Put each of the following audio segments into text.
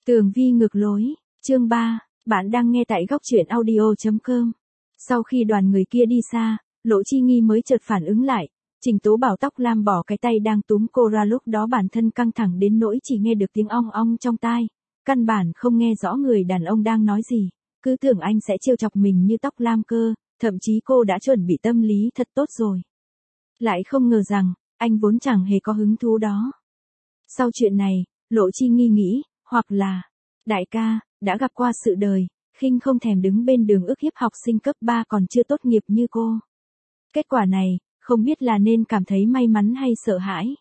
Tường vi ngược lối, chương 3, bạn đang nghe tại góc truyện audio.com. Sau khi đoàn người kia đi xa, Lộ Chi Nghi mới chợt phản ứng lại, Trình Tố Bảo tóc lam bỏ cái tay đang túm cô ra, lúc đó bản thân căng thẳng đến nỗi chỉ nghe được tiếng ong ong trong tai, căn bản không nghe rõ người đàn ông đang nói gì, cứ tưởng anh sẽ trêu chọc mình như tóc lam cơ, thậm chí cô đã chuẩn bị tâm lý thật tốt rồi. Lại không ngờ rằng, anh vốn chẳng hề có hứng thú đó. Sau chuyện này, Lộ Chi Nghi nghĩ, hoặc là, đại ca, đã gặp qua sự đời, khinh không thèm đứng bên đường ức hiếp học sinh cấp 3 còn chưa tốt nghiệp như cô. Kết quả này, không biết là nên cảm thấy may mắn hay sợ hãi.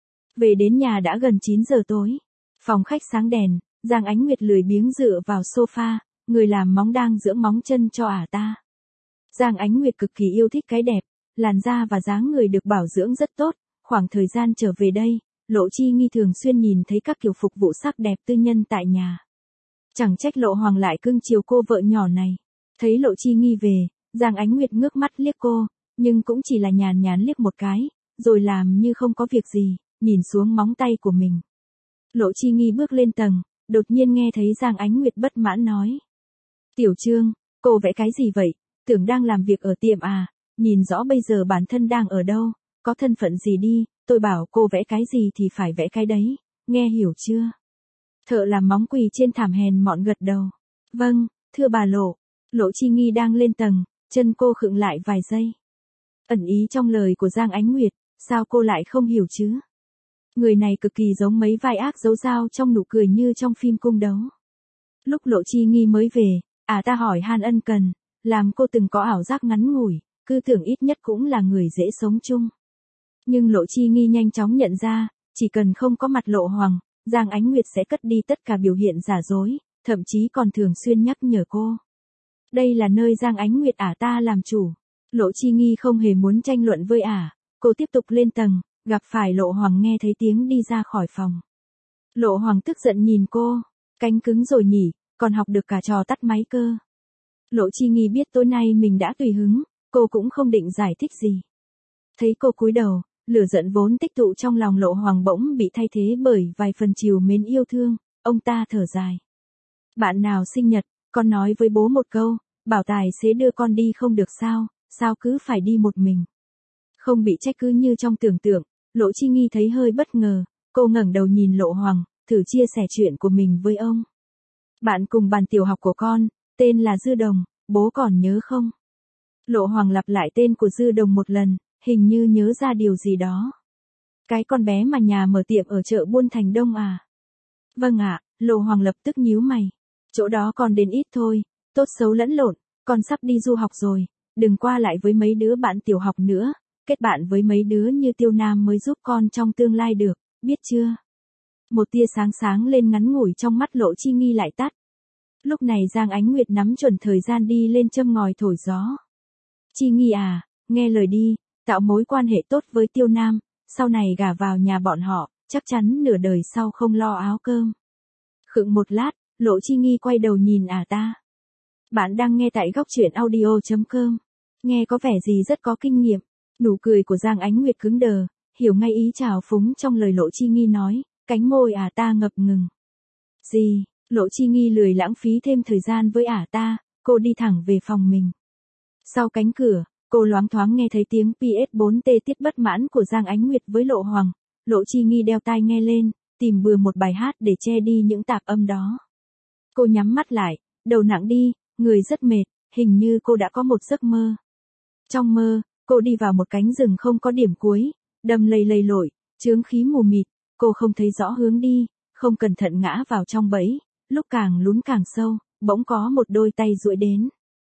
Về đến nhà đã gần 9 giờ tối. Phòng khách sáng đèn, Giang Ánh Nguyệt lười biếng dựa vào sofa, người làm móng đang dưỡng móng chân cho ả ta. Giang Ánh Nguyệt cực kỳ yêu thích cái đẹp, làn da và dáng người được bảo dưỡng rất tốt, khoảng thời gian trở về đây, Lộ Chi Nghi thường xuyên nhìn thấy các kiểu phục vụ sắc đẹp tư nhân tại nhà. Chẳng trách Lộ Hoàng lại cưng chiều cô vợ nhỏ này. Thấy Lộ Chi Nghi về, Giang Ánh Nguyệt ngước mắt liếc cô, nhưng cũng chỉ là nhàn nhán liếc một cái, rồi làm như không có việc gì, nhìn xuống móng tay của mình. Lộ Chi Nghi bước lên tầng, đột nhiên nghe thấy Giang Ánh Nguyệt bất mãn nói. Tiểu Trương, cô vẽ cái gì vậy, tưởng đang làm việc ở tiệm à, nhìn rõ bây giờ bản thân đang ở đâu, có thân phận gì đi, tôi bảo cô vẽ cái gì thì phải vẽ cái đấy, nghe hiểu chưa? Thợ làm móng quỳ trên thảm hèn mọn gật đầu. Vâng, thưa bà Lộ. Lộ Chi Nghi đang lên tầng, chân cô khựng lại vài giây. Ẩn ý trong lời của Giang Ánh Nguyệt, sao cô lại không hiểu chứ? Người này cực kỳ giống mấy vai ác giấu dao trong nụ cười như trong phim cung đấu. Lúc Lộ Chi Nghi mới về, ta hỏi han ân cần, làm cô từng có ảo giác ngắn ngủi, cứ tưởng ít nhất cũng là người dễ sống chung. Nhưng Lộ Chi Nghi nhanh chóng nhận ra, chỉ cần không có mặt Lộ Hoàng, Giang Ánh Nguyệt sẽ cất đi tất cả biểu hiện giả dối, thậm chí còn thường xuyên nhắc nhở cô. Đây là nơi Giang Ánh Nguyệt ta làm chủ. Lộ Chi Nghi không hề muốn tranh luận với cô tiếp tục lên tầng, gặp phải Lộ Hoàng nghe thấy tiếng đi ra khỏi phòng. Lộ Hoàng tức giận nhìn cô, cánh cứng rồi nhỉ, còn học được cả trò tắt máy cơ. Lộ Chi Nghi biết tối nay mình đã tùy hứng, cô cũng không định giải thích gì. Thấy cô cúi đầu, lửa giận vốn tích tụ trong lòng Lộ Hoàng bỗng bị thay thế bởi vài phần trìu mến yêu thương, ông ta thở dài. Bạn nào sinh nhật, con nói với bố một câu, bảo tài xế đưa con đi không được sao cứ phải đi một mình. Không bị trách cứ như trong tưởng tượng, Lộ Chi Nghi thấy hơi bất ngờ, cô ngẩng đầu nhìn Lộ Hoàng, thử chia sẻ chuyện của mình với ông. Bạn cùng bàn tiểu học của con, tên là Dư Đồng, bố còn nhớ không? Lộ Hoàng lặp lại tên của Dư Đồng một lần, hình như nhớ ra điều gì đó. Cái con bé mà nhà mở tiệm ở chợ Buôn Thành Đông à? Vâng ạ, Lộ Hoàng lập tức nhíu mày. Chỗ đó còn đến ít thôi, tốt xấu lẫn lộn, con sắp đi du học rồi, đừng qua lại với mấy đứa bạn tiểu học nữa, kết bạn với mấy đứa như Tiêu Nam mới giúp con trong tương lai được, biết chưa? Một tia sáng sáng lên ngắn ngủi trong mắt Lộ Chi Nghi lại tắt. Lúc này Giang Ánh Nguyệt nắm chuẩn thời gian đi lên châm ngòi thổi gió. Chi Nghi à, nghe lời đi, tạo mối quan hệ tốt với Tiêu Nam, sau này gả vào nhà bọn họ, chắc chắn nửa đời sau không lo áo cơm. Khựng một lát, Lộ Chi Nghi quay đầu nhìn ta. Bạn đang nghe tại góc truyện audio.com. Nghe có vẻ gì rất có kinh nghiệm. Nụ cười của Giang Ánh Nguyệt cứng đờ, hiểu ngay ý trào phúng trong lời Lộ Chi Nghi nói, cánh môi ta ngập ngừng. Gì? Lộ Chi Nghi lười lãng phí thêm thời gian với ta, cô đi thẳng về phòng mình. Sau cánh cửa, cô loáng thoáng nghe thấy tiếng PS4T tiết bất mãn của Giang Ánh Nguyệt với Lộ Hoàng. Lộ Chi Nghi đeo tai nghe lên, tìm bừa một bài hát để che đi những tạp âm đó. Cô nhắm mắt lại, đầu nặng đi, người rất mệt, hình như cô đã có một giấc mơ. Trong mơ, cô đi vào một cánh rừng không có điểm cuối, đầm lầy lầy lội, chướng khí mù mịt, cô không thấy rõ hướng đi, không cẩn thận ngã vào trong bẫy, lúc càng lún càng sâu, bỗng có một đôi tay duỗi đến.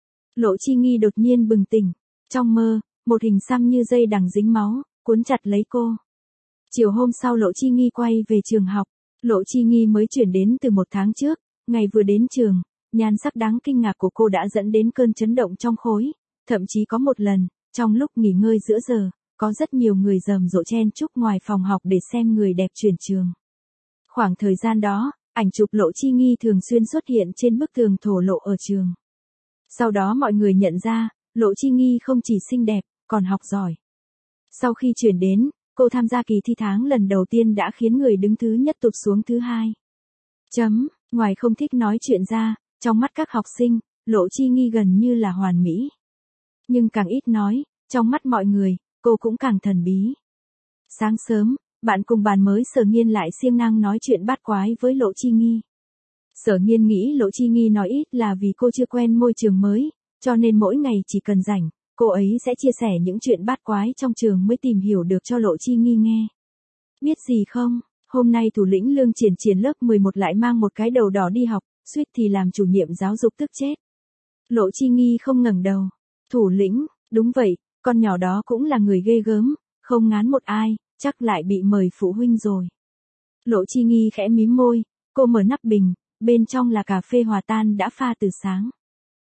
Lộ Chi Nghi đột nhiên bừng tỉnh, trong mơ, một hình xăm như dây đằng dính máu, cuốn chặt lấy cô. Chiều hôm sau Lộ Chi Nghi quay về trường học, Lộ Chi Nghi mới chuyển đến từ một tháng trước, ngày vừa đến trường, nhan sắc đáng kinh ngạc của cô đã dẫn đến cơn chấn động trong khối, thậm chí có một lần, trong lúc nghỉ ngơi giữa giờ, có rất nhiều người rầm rộ chen chúc ngoài phòng học để xem người đẹp chuyển trường. Khoảng thời gian đó, ảnh chụp Lộ Chi Nghi thường xuyên xuất hiện trên bức tường thổ lộ ở trường. Sau đó mọi người nhận ra, Lộ Chi Nghi không chỉ xinh đẹp, còn học giỏi. Sau khi chuyển đến, cô tham gia kỳ thi tháng lần đầu tiên đã khiến người đứng thứ nhất tụt xuống thứ hai. Ngoài không thích nói chuyện ra, trong mắt các học sinh, Lộ Chi Nghi gần như là hoàn mỹ. Nhưng càng ít nói, trong mắt mọi người, cô cũng càng thần bí. Sáng sớm, bạn cùng bàn mới Sở Nghiên lại siêng năng nói chuyện bát quái với Lộ Chi Nghi. Sở Nghiên nghĩ Lộ Chi Nghi nói ít là vì cô chưa quen môi trường mới, cho nên mỗi ngày chỉ cần rảnh, cô ấy sẽ chia sẻ những chuyện bát quái trong trường mới tìm hiểu được cho Lộ Chi Nghi nghe. Biết gì không, hôm nay thủ lĩnh Lương Triển Triển lớp 11 lại mang một cái đầu đỏ đi học, suýt thì làm chủ nhiệm giáo dục tức chết. Lộ Chi Nghi không ngẩng đầu. Thủ lĩnh, đúng vậy, con nhỏ đó cũng là người ghê gớm, không ngán một ai, chắc lại bị mời phụ huynh rồi. Lộ Chi Nghi khẽ mím môi, cô mở nắp bình, bên trong là cà phê hòa tan đã pha từ sáng.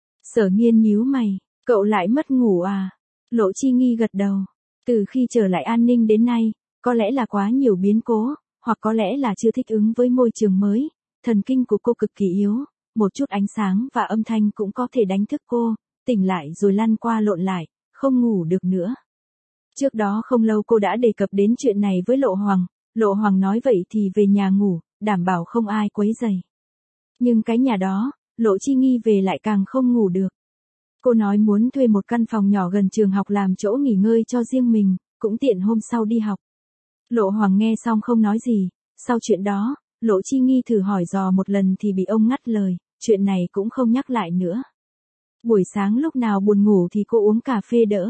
Sở Nghiên nhíu mày, cậu lại mất ngủ à? Lộ Chi Nghi gật đầu. Từ khi trở lại An Ninh đến nay, có lẽ là quá nhiều biến cố, hoặc có lẽ là chưa thích ứng với môi trường mới, thần kinh của cô cực kỳ yếu, một chút ánh sáng và âm thanh cũng có thể đánh thức cô, tỉnh lại rồi lăn qua lộn lại, không ngủ được nữa. Trước đó không lâu cô đã đề cập đến chuyện này với Lộ Hoàng nói vậy thì về nhà ngủ, đảm bảo không ai quấy rầy. Nhưng cái nhà đó, Lộ Chi Nghi về lại càng không ngủ được. Cô nói muốn thuê một căn phòng nhỏ gần trường học làm chỗ nghỉ ngơi cho riêng mình, cũng tiện hôm sau đi học. Lộ Hoàng nghe xong không nói gì, sau chuyện đó, Lộ Chi Nghi thử hỏi dò một lần thì bị ông ngắt lời, chuyện này cũng không nhắc lại nữa. Buổi sáng lúc nào buồn ngủ thì cô uống cà phê đỡ.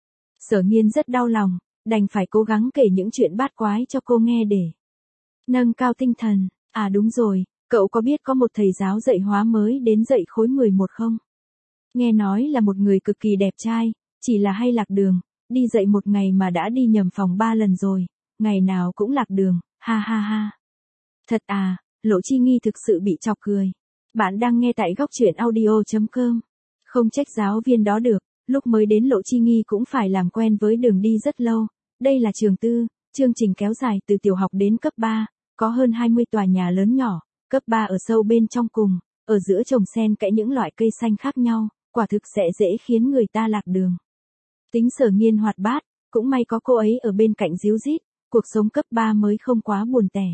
Sở Nghiên rất đau lòng, đành phải cố gắng kể những chuyện bát quái cho cô nghe để nâng cao tinh thần. À đúng rồi, cậu có biết có một thầy giáo dạy hóa mới đến dạy khối 11 không? Nghe nói là một người cực kỳ đẹp trai, chỉ là hay lạc đường, đi dạy một ngày mà đã đi nhầm phòng 3 lần rồi, ngày nào cũng lạc đường, ha ha ha. Thật à, Lộ Chi Nghi thực sự bị chọc cười. Bạn đang nghe tại góc truyện audio.com. Không trách giáo viên đó được, lúc mới đến Lộ Chi Nghi cũng phải làm quen với đường đi rất lâu. Đây là trường tư, chương trình kéo dài từ tiểu học đến cấp 3, có hơn 20 tòa nhà lớn nhỏ, cấp 3 ở sâu bên trong cùng, ở giữa trồng xen kẽ những loại cây xanh khác nhau, quả thực sẽ dễ khiến người ta lạc đường. Tính Sở Nghiên hoạt bát, cũng may có cô ấy ở bên cạnh díu dít, cuộc sống cấp 3 mới không quá buồn tẻ.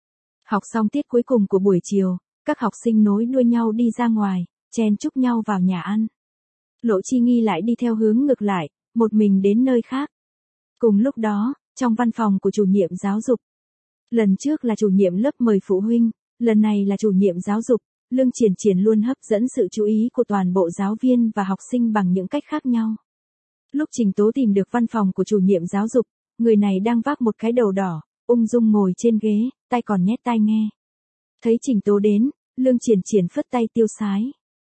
Học xong tiết cuối cùng của buổi chiều, các học sinh nối đuôi nhau đi ra ngoài, chen chúc nhau vào nhà ăn. Lộ Chi Nghi lại đi theo hướng ngược lại, một mình đến nơi khác. Cùng lúc đó, trong văn phòng của chủ nhiệm giáo dục. Lần trước là chủ nhiệm lớp mời phụ huynh, lần này là chủ nhiệm giáo dục, Lương Triển Triển luôn hấp dẫn sự chú ý của toàn bộ giáo viên và học sinh bằng những cách khác nhau. Lúc Trình Tố tìm được văn phòng của chủ nhiệm giáo dục, người này đang vác một cái đầu đỏ, ung dung ngồi trên ghế, tay còn nhét tai nghe. Thấy Trình Tố đến, Lương Triển Triển phất tay tiêu sái.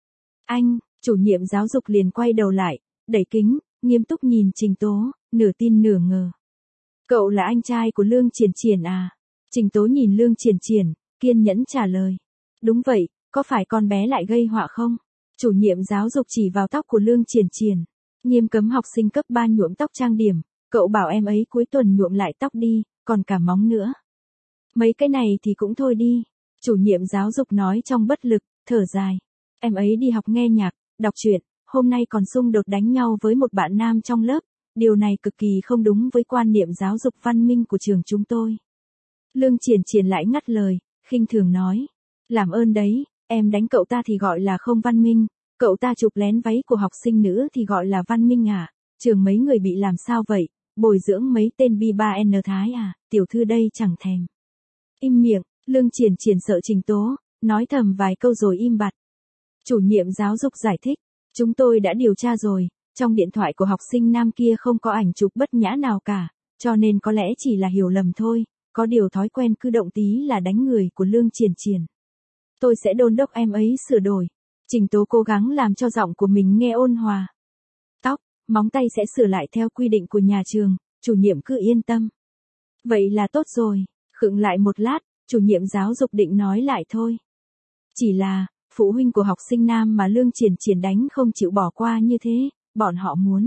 Anh, chủ nhiệm giáo dục liền quay đầu lại, đẩy kính, nghiêm túc nhìn Trình Tố, nửa tin nửa ngờ. Cậu là anh trai của Lương Triển Triển à? Trình Tố nhìn Lương Triển Triển, kiên nhẫn trả lời. Đúng vậy, có phải con bé lại gây họa không? Chủ nhiệm giáo dục chỉ vào tóc của Lương Triển Triển. Nghiêm cấm học sinh cấp 3 nhuộm tóc trang điểm, cậu bảo em ấy cuối tuần nhuộm lại tóc đi, còn cả móng nữa. Mấy cái này thì cũng thôi đi. Chủ nhiệm giáo dục nói trong bất lực, thở dài. Em ấy đi học nghe nhạc, đọc truyện, hôm nay còn xung đột đánh nhau với một bạn nam trong lớp, điều này cực kỳ không đúng với quan niệm giáo dục văn minh của trường chúng tôi. Lương Triển Triển lại ngắt lời, khinh thường nói. Làm ơn đấy, em đánh cậu ta thì gọi là không văn minh, cậu ta chụp lén váy của học sinh nữ thì gọi là văn minh à, trường mấy người bị làm sao vậy, bồi dưỡng mấy tên bi-3N Thái à, tiểu thư đây chẳng thèm. Im miệng, Lương Triển Triển sợ Trình Tố, nói thầm vài câu rồi im bặt. Chủ nhiệm giáo dục giải thích, chúng tôi đã điều tra rồi, trong điện thoại của học sinh nam kia không có ảnh chụp bất nhã nào cả, cho nên có lẽ chỉ là hiểu lầm thôi, có điều thói quen cử động tí là đánh người của Lương Triển Triển. Tôi sẽ đôn đốc em ấy sửa đổi. Trình Tố cố gắng làm cho giọng của mình nghe ôn hòa. Tóc, móng tay sẽ sửa lại theo quy định của nhà trường, chủ nhiệm cứ yên tâm. Vậy là tốt rồi, khựng lại một lát, chủ nhiệm giáo dục định nói lại thôi. Chỉ là, phụ huynh của học sinh nam mà Lương Triển Triển đánh không chịu bỏ qua như thế, bọn họ muốn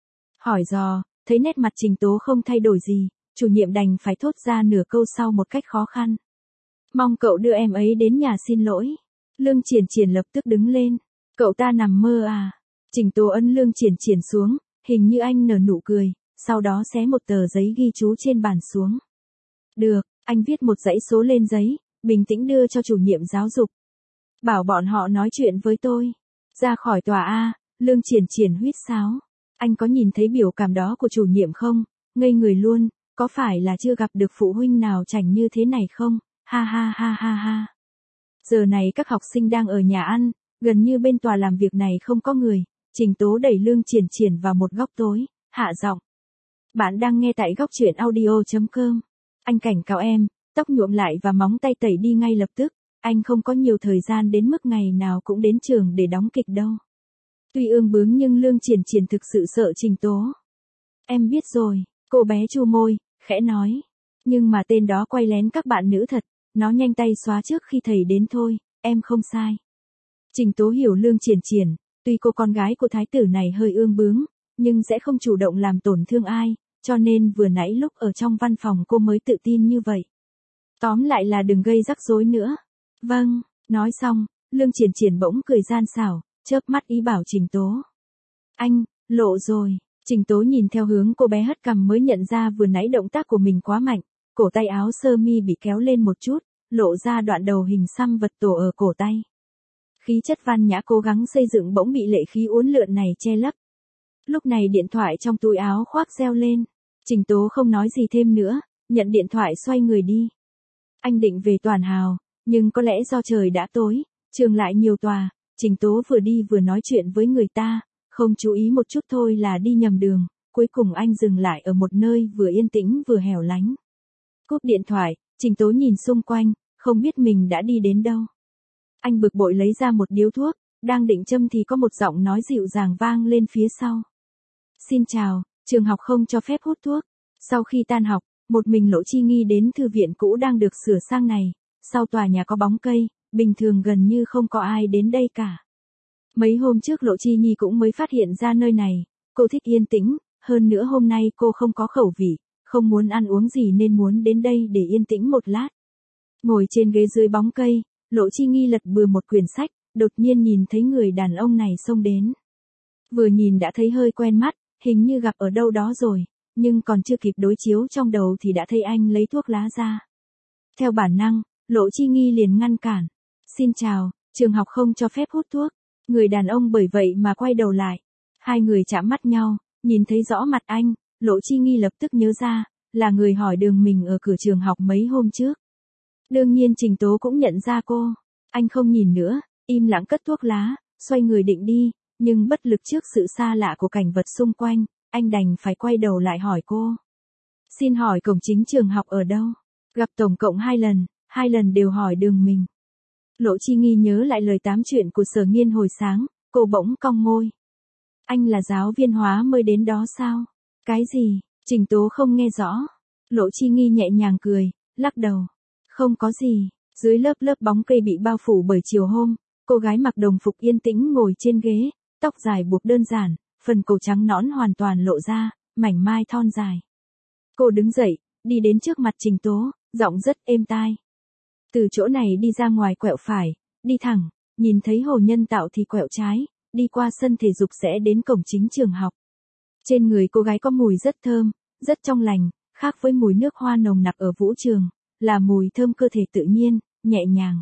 hỏi dò, thấy nét mặt Trình Tố không thay đổi gì, chủ nhiệm đành phải thốt ra nửa câu sau một cách khó khăn. Mong cậu đưa em ấy đến nhà xin lỗi. Lương Triển Triển lập tức đứng lên. Cậu ta nằm mơ à? Trình Tố ấn Lương Triển Triển xuống, hình như anh nở nụ cười, sau đó xé một tờ giấy ghi chú trên bàn xuống. Được, anh viết một dãy số lên giấy, bình tĩnh đưa cho chủ nhiệm giáo dục. Bảo bọn họ nói chuyện với tôi. Ra khỏi tòa A, Lương Triển Triển huýt sáo. Anh có nhìn thấy biểu cảm đó của chủ nhiệm không? Ngây người luôn, có phải là chưa gặp được phụ huynh nào chảnh như thế này không? Ha ha ha ha ha. Giờ này các học sinh đang ở nhà ăn, gần như bên tòa làm việc này không có người. Trình Tố đẩy Lương Triển Triển vào một góc tối, hạ giọng. Bạn đang nghe tại góc truyện audio.com. Anh cảnh cáo em, tóc nhuộm lại và móng tay tẩy đi ngay lập tức. Anh không có nhiều thời gian đến mức ngày nào cũng đến trường để đóng kịch đâu. Tuy ương bướng nhưng Lương Triển Triển thực sự sợ Trình Tố. Em biết rồi, cô bé chu môi, khẽ nói. Nhưng mà tên đó quay lén các bạn nữ thật, nó nhanh tay xóa trước khi thầy đến thôi, em không sai. Trình Tố hiểu Lương Triển Triển, tuy cô con gái của thái tử này hơi ương bướng, nhưng sẽ không chủ động làm tổn thương ai, cho nên vừa nãy lúc ở trong văn phòng cô mới tự tin như vậy. Tóm lại là đừng gây rắc rối nữa. Vâng, nói xong, Lương Triển Triển bỗng cười gian xảo, chớp mắt ý bảo Trình Tố. Anh, lộ rồi. Trình Tố nhìn theo hướng cô bé hất cằm mới nhận ra vừa nãy động tác của mình quá mạnh, cổ tay áo sơ mi bị kéo lên một chút, lộ ra đoạn đầu hình xăm vật tổ ở cổ tay. Khí chất văn nhã cố gắng xây dựng bỗng bị lệ khí uốn lượn này che lấp. Lúc này điện thoại trong túi áo khoác reo lên. Trình Tố không nói gì thêm nữa, nhận điện thoại xoay người đi. Anh định về Toàn Hào, nhưng có lẽ do trời đã tối, trường lại nhiều tòa, Trình Tố vừa đi vừa nói chuyện với người ta, không chú ý một chút thôi là đi nhầm đường, cuối cùng anh dừng lại ở một nơi vừa yên tĩnh vừa hẻo lánh. Cúp điện thoại, Trình Tố nhìn xung quanh, không biết mình đã đi đến đâu. Anh bực bội lấy ra một điếu thuốc, đang định châm thì có một giọng nói dịu dàng vang lên phía sau. Xin chào, trường học không cho phép hút thuốc. Sau khi tan học, một mình Lộ Chi Nghi đến thư viện cũ đang được sửa sang này, sau tòa nhà có bóng cây, bình thường gần như không có ai đến đây cả. Mấy hôm trước Lộ Chi Nhi cũng mới phát hiện ra nơi này, cô thích yên tĩnh, hơn nữa hôm nay cô không có khẩu vị, không muốn ăn uống gì nên muốn đến đây để yên tĩnh một lát. Ngồi trên ghế dưới bóng cây, Lộ Chi Nghi lật bừa một quyển sách, đột nhiên nhìn thấy người đàn ông này xông đến. Vừa nhìn đã thấy hơi quen mắt, hình như gặp ở đâu đó rồi, nhưng còn chưa kịp đối chiếu trong đầu thì đã thấy anh lấy thuốc lá ra. Theo bản năng, Lộ Chi Nghi liền ngăn cản. Xin chào, trường học không cho phép hút thuốc. Người đàn ông bởi vậy mà quay đầu lại. Hai người chạm mắt nhau, nhìn thấy rõ mặt anh, Lộ Chi Nghi lập tức nhớ ra, là người hỏi đường mình ở cửa trường học mấy hôm trước. Đương nhiên Trình Tố cũng nhận ra cô. Anh không nhìn nữa, im lặng cất thuốc lá, xoay người định đi, nhưng bất lực trước sự xa lạ của cảnh vật xung quanh, anh đành phải quay đầu lại hỏi cô. Xin hỏi cổng chính trường học ở đâu? Gặp tổng cộng 2 lần đều hỏi đường mình. Lộ Chi Nghi nhớ lại lời tám chuyện của Sở Nghiên hồi sáng, cô bỗng cong môi. Anh là giáo viên hóa mới đến đó sao? Cái gì? Trình Tố không nghe rõ. Lộ Chi Nghi nhẹ nhàng cười, lắc đầu. Không có gì. Dưới lớp bóng cây bị bao phủ bởi chiều hôm, cô gái mặc đồng phục yên tĩnh ngồi trên ghế, tóc dài buộc đơn giản, phần cổ trắng nõn hoàn toàn lộ ra, mảnh mai thon dài. Cô đứng dậy, đi đến trước mặt Trình Tố, giọng rất êm tai. Từ chỗ này đi ra ngoài quẹo phải, đi thẳng, nhìn thấy hồ nhân tạo thì quẹo trái, đi qua sân thể dục sẽ đến cổng chính trường học. Trên người cô gái có mùi rất thơm, rất trong lành, khác với mùi nước hoa nồng nặc ở vũ trường, là mùi thơm cơ thể tự nhiên, nhẹ nhàng.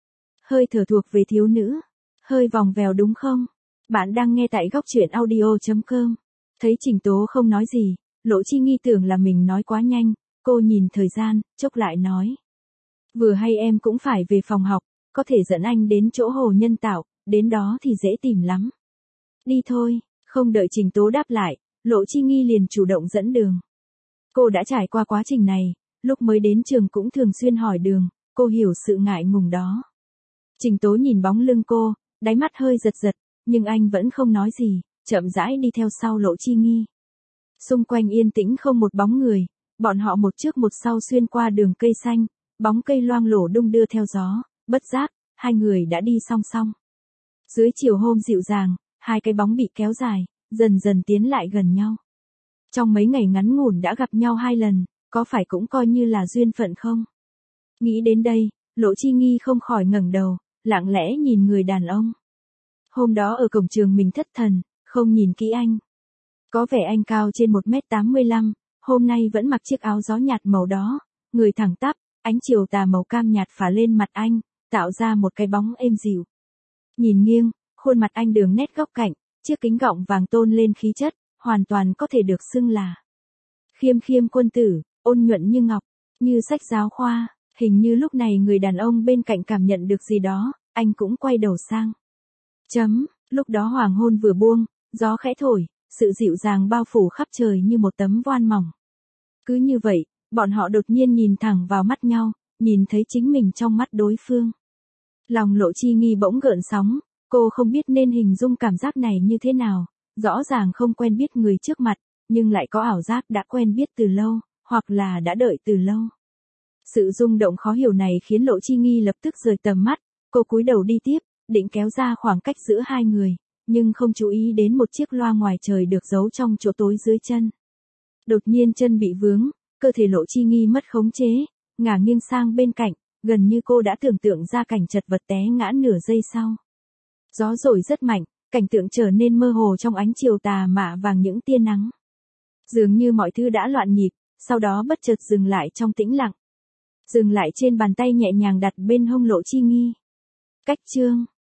Hơi thở thuộc về thiếu nữ, hơi vòng vèo đúng không? Bạn đang nghe tại góc truyện audio.com. Thấy Trình Tố không nói gì, Lộ Chi Nghi tưởng là mình nói quá nhanh, cô nhìn thời gian, chốc lại nói. Vừa hay em cũng phải về phòng học, có thể dẫn anh đến chỗ hồ nhân tạo, đến đó thì dễ tìm lắm. Đi thôi, không đợi Trình Tố đáp lại, Lộ Chi Nghi liền chủ động dẫn đường. Cô đã trải qua quá trình này, lúc mới đến trường cũng thường xuyên hỏi đường, cô hiểu sự ngại ngùng đó. Trình Tố nhìn bóng lưng cô, đáy mắt hơi giật giật, nhưng anh vẫn không nói gì, chậm rãi đi theo sau Lộ Chi Nghi. Xung quanh yên tĩnh không một bóng người, bọn họ một trước một sau xuyên qua đường cây xanh, bóng cây loang lổ đung đưa theo gió, bất giác, hai người đã đi song song. Dưới chiều hôm dịu dàng, hai cái bóng bị kéo dài, dần dần tiến lại gần nhau. Trong mấy ngày ngắn ngủn đã gặp nhau 2 lần, có phải cũng coi như là duyên phận không? Nghĩ đến đây, Lộ Chi Nghi không khỏi ngẩng đầu, lặng lẽ nhìn người đàn ông. Hôm đó ở cổng trường mình thất thần, không nhìn kỹ anh. Có vẻ anh cao trên 1m85, hôm nay vẫn mặc chiếc áo gió nhạt màu đó, người thẳng tắp, ánh chiều tà màu cam nhạt phả lên mặt anh, tạo ra một cái bóng êm dịu, Nhìn nghiêng, khuôn mặt anh đường nét góc cạnh, chiếc kính gọng vàng tôn lên khí chất, hoàn toàn có thể được xưng là khiêm khiêm quân tử, ôn nhuận như ngọc, như sách giáo khoa. Hình như lúc này người đàn ông bên cạnh cảm nhận được gì đó, anh cũng quay đầu sang. Lúc đó hoàng hôn vừa buông, gió khẽ thổi, sự dịu dàng bao phủ khắp trời như một tấm voan mỏng. Cứ như vậy, bọn họ đột nhiên nhìn thẳng vào mắt nhau, nhìn thấy chính mình trong mắt đối phương. Lòng Lộ Chi Nghi bỗng gợn sóng, cô không biết nên hình dung cảm giác này như thế nào, rõ ràng không quen biết người trước mặt, nhưng lại có ảo giác đã quen biết từ lâu, hoặc là đã đợi từ lâu. Sự rung động khó hiểu này khiến Lộ Chi Nghi lập tức rời tầm mắt, cô cúi đầu đi tiếp, định kéo ra khoảng cách giữa hai người, nhưng không chú ý đến một chiếc loa ngoài trời được giấu trong chỗ tối dưới chân. Đột nhiên chân bị vướng, cơ thể Lộ Chi Nghi mất khống chế, ngả nghiêng sang bên cạnh, gần như cô đã tưởng tượng ra cảnh chật vật té ngã nửa giây sau. Gió thổi rất mạnh, cảnh tượng trở nên mơ hồ trong ánh chiều tà mạ vàng những tia nắng. Dường như mọi thứ đã loạn nhịp, sau đó bất chợt dừng lại trong tĩnh lặng. Dừng lại trên bàn tay nhẹ nhàng đặt bên hông Lộ Chi Nghi. Cách chương